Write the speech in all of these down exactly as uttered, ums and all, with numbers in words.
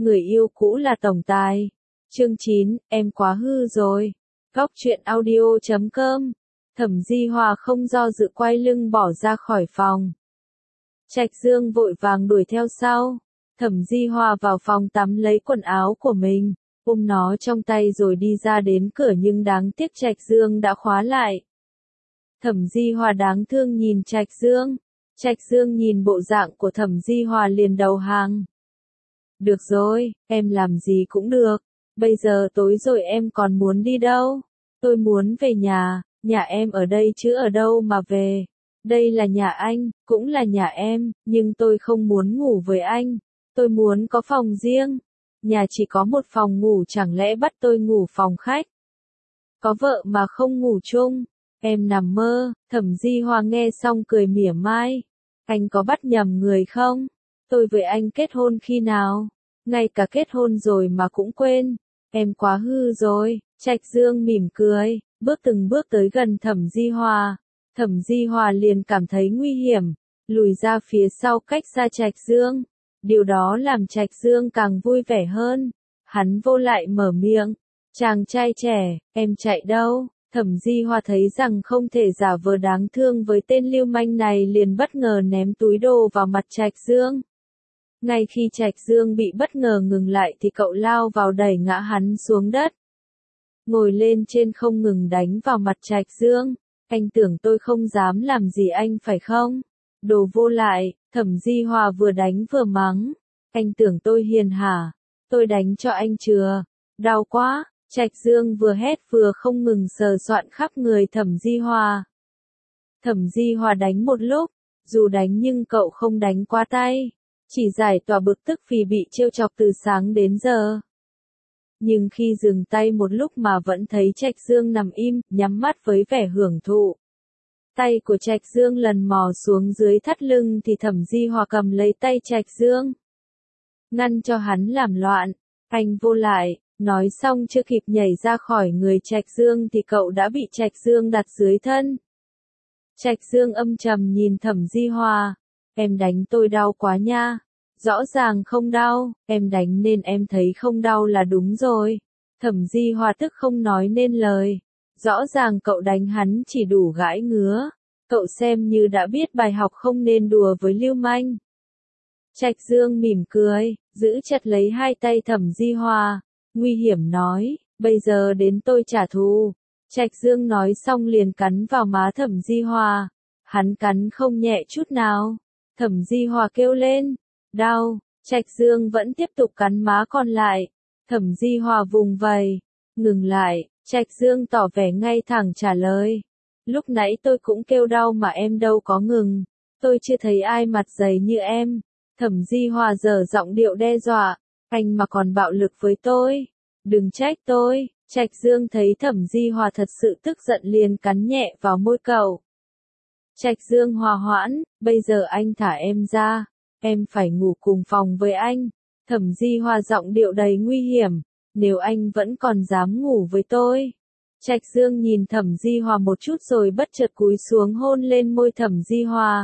người yêu cũ là tổng tài. Chương chín, em quá hư rồi. Góc truyện audio chấm com. Thẩm Di Hòa không do dự quay lưng bỏ ra khỏi phòng. Trạch Dương vội vàng đuổi theo sau. Thẩm Di Hòa vào phòng tắm lấy quần áo của mình, ôm nó trong tay rồi đi ra đến cửa, nhưng đáng tiếc Trạch Dương đã khóa lại. Thẩm Di Hòa đáng thương nhìn Trạch Dương. Trạch Dương nhìn bộ dạng của Thẩm Di Hòa liền đầu hàng. Được rồi, em làm gì cũng được. Bây giờ tối rồi em còn muốn đi đâu? Tôi muốn về nhà, nhà em ở đây chứ ở đâu mà về. Đây là nhà anh, cũng là nhà em, nhưng tôi không muốn ngủ với anh. Tôi muốn có phòng riêng. Nhà chỉ có một phòng ngủ, chẳng lẽ bắt tôi ngủ phòng khách? Có vợ mà không ngủ chung. Em nằm mơ. Thẩm Di Hòa nghe xong cười mỉa mai. Anh có bắt nhầm người không? Tôi với anh kết hôn khi nào? Ngay cả kết hôn rồi mà cũng quên. Em quá hư rồi. Trạch Dương mỉm cười, bước từng bước tới gần Thẩm Di Hòa. Thẩm Di Hòa liền cảm thấy nguy hiểm, lùi ra phía sau cách xa Trạch Dương. Điều đó làm Trạch Dương càng vui vẻ hơn. Hắn vô lại mở miệng. Chàng trai trẻ, em chạy đâu? Thẩm Di Hòa thấy rằng không thể giả vờ đáng thương với tên lưu manh này, liền bất ngờ ném túi đồ vào mặt Trạch Dương. Ngay khi Trạch Dương bị bất ngờ ngừng lại thì cậu lao vào đẩy ngã hắn xuống đất. Ngồi lên trên không ngừng đánh vào mặt Trạch Dương. Anh tưởng tôi không dám làm gì anh phải không? Đồ vô lại. Thẩm Di Hòa vừa đánh vừa mắng. Anh tưởng tôi hiền hả? Tôi đánh cho anh chưa? Đau quá. Trạch Dương vừa hét vừa không ngừng sờ soạn khắp người Thẩm Di Hòa. Thẩm Di Hòa đánh một lúc, dù đánh nhưng cậu không đánh quá tay, chỉ giải tỏa bực tức vì bị trêu chọc từ sáng đến giờ. Nhưng khi dừng tay một lúc mà vẫn thấy Trạch Dương nằm im, nhắm mắt với vẻ hưởng thụ. Tay của Trạch Dương lần mò xuống dưới thắt lưng thì Thẩm Di Hòa cầm lấy tay Trạch Dương, ngăn cho hắn làm loạn. Anh vô lại. Nói xong chưa kịp nhảy ra khỏi người Trạch Dương thì cậu đã bị Trạch Dương đặt dưới thân. Trạch Dương âm trầm nhìn Thẩm Di Hòa. Em đánh tôi đau quá nha. Rõ ràng không đau, em đánh nên em thấy không đau là đúng rồi. Thẩm Di Hòa tức không nói nên lời. Rõ ràng cậu đánh hắn chỉ đủ gãi ngứa. Cậu xem như đã biết bài học không nên đùa với lưu manh. Trạch Dương mỉm cười, giữ chặt lấy hai tay Thẩm Di Hòa. Nguy hiểm nói, bây giờ đến tôi trả thù. Trạch Dương nói xong liền cắn vào má Thẩm Di Hòa. Hắn cắn không nhẹ chút nào. Thẩm Di Hòa kêu lên. Đau. Trạch Dương vẫn tiếp tục cắn má còn lại. Thẩm Di Hòa vùng vầy. Ngừng lại. Trạch Dương tỏ vẻ ngay thẳng trả lời. Lúc nãy tôi cũng kêu đau mà em đâu có ngừng. Tôi chưa thấy ai mặt dày như em. Thẩm Di Hòa giở giọng điệu đe dọa. Anh mà còn bạo lực với tôi. Đừng trách tôi. Trạch Dương thấy Thẩm Di Hòa thật sự tức giận liền cắn nhẹ vào môi cậu. Trạch Dương hòa hoãn. Bây giờ anh thả em ra. Em phải ngủ cùng phòng với anh. Thẩm Di Hòa giọng điệu đầy nguy hiểm. Nếu anh vẫn còn dám ngủ với tôi. Trạch Dương nhìn Thẩm Di Hòa một chút rồi bất chợt cúi xuống hôn lên môi Thẩm Di Hòa.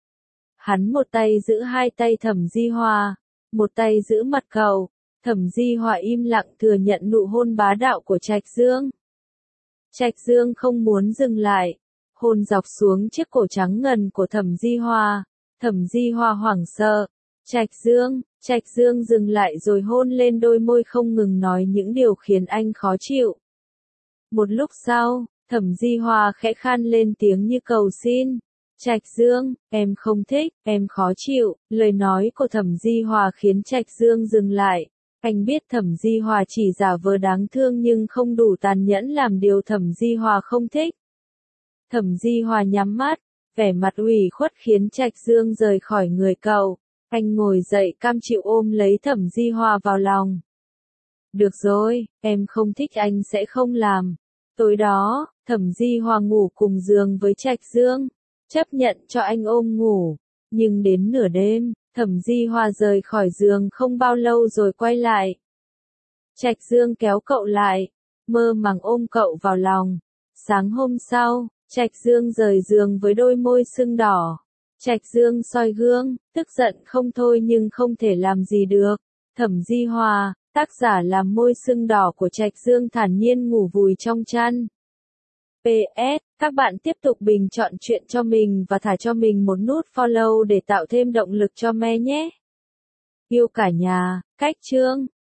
Hắn một tay giữ hai tay Thẩm Di Hòa, một tay giữ mặt cậu. Thẩm Di Hòa im lặng thừa nhận nụ hôn bá đạo của Trạch Dương. Trạch Dương không muốn dừng lại, hôn dọc xuống chiếc cổ trắng ngần của Thẩm Di Hòa. Thẩm Di Hòa hoảng sợ. Trạch Dương, Trạch Dương dừng lại rồi hôn lên đôi môi không ngừng nói những điều khiến anh khó chịu. Một lúc sau, Thẩm Di Hòa khẽ khan lên tiếng như cầu xin. Trạch Dương, em không thích, em khó chịu. Lời nói của Thẩm Di Hòa khiến Trạch Dương dừng lại. Anh biết Thẩm Di Hòa chỉ giả vờ đáng thương nhưng không đủ tàn nhẫn làm điều Thẩm Di Hòa không thích. Thẩm Di Hòa nhắm mắt, vẻ mặt ủy khuất khiến Trạch Dương rời khỏi người cậu. Anh ngồi dậy cam chịu ôm lấy Thẩm Di Hòa vào lòng. Được rồi, em không thích anh sẽ không làm. Tối đó, Thẩm Di Hòa ngủ cùng giường với Trạch Dương, chấp nhận cho anh ôm ngủ. Nhưng đến nửa đêm, Thẩm Di Hòa rời khỏi giường không bao lâu rồi quay lại. Trạch Dương kéo cậu lại, mơ màng ôm cậu vào lòng. Sáng hôm sau, Trạch Dương rời giường với đôi môi sưng đỏ. Trạch Dương soi gương, tức giận không thôi nhưng không thể làm gì được. Thẩm Di Hòa, tác giả làm môi sưng đỏ của Trạch Dương thản nhiên ngủ vùi trong chăn. pê ét, các bạn tiếp tục bình chọn chuyện cho mình và thả cho mình một nút follow để tạo thêm động lực cho me nhé. Yêu cả nhà, cách chương.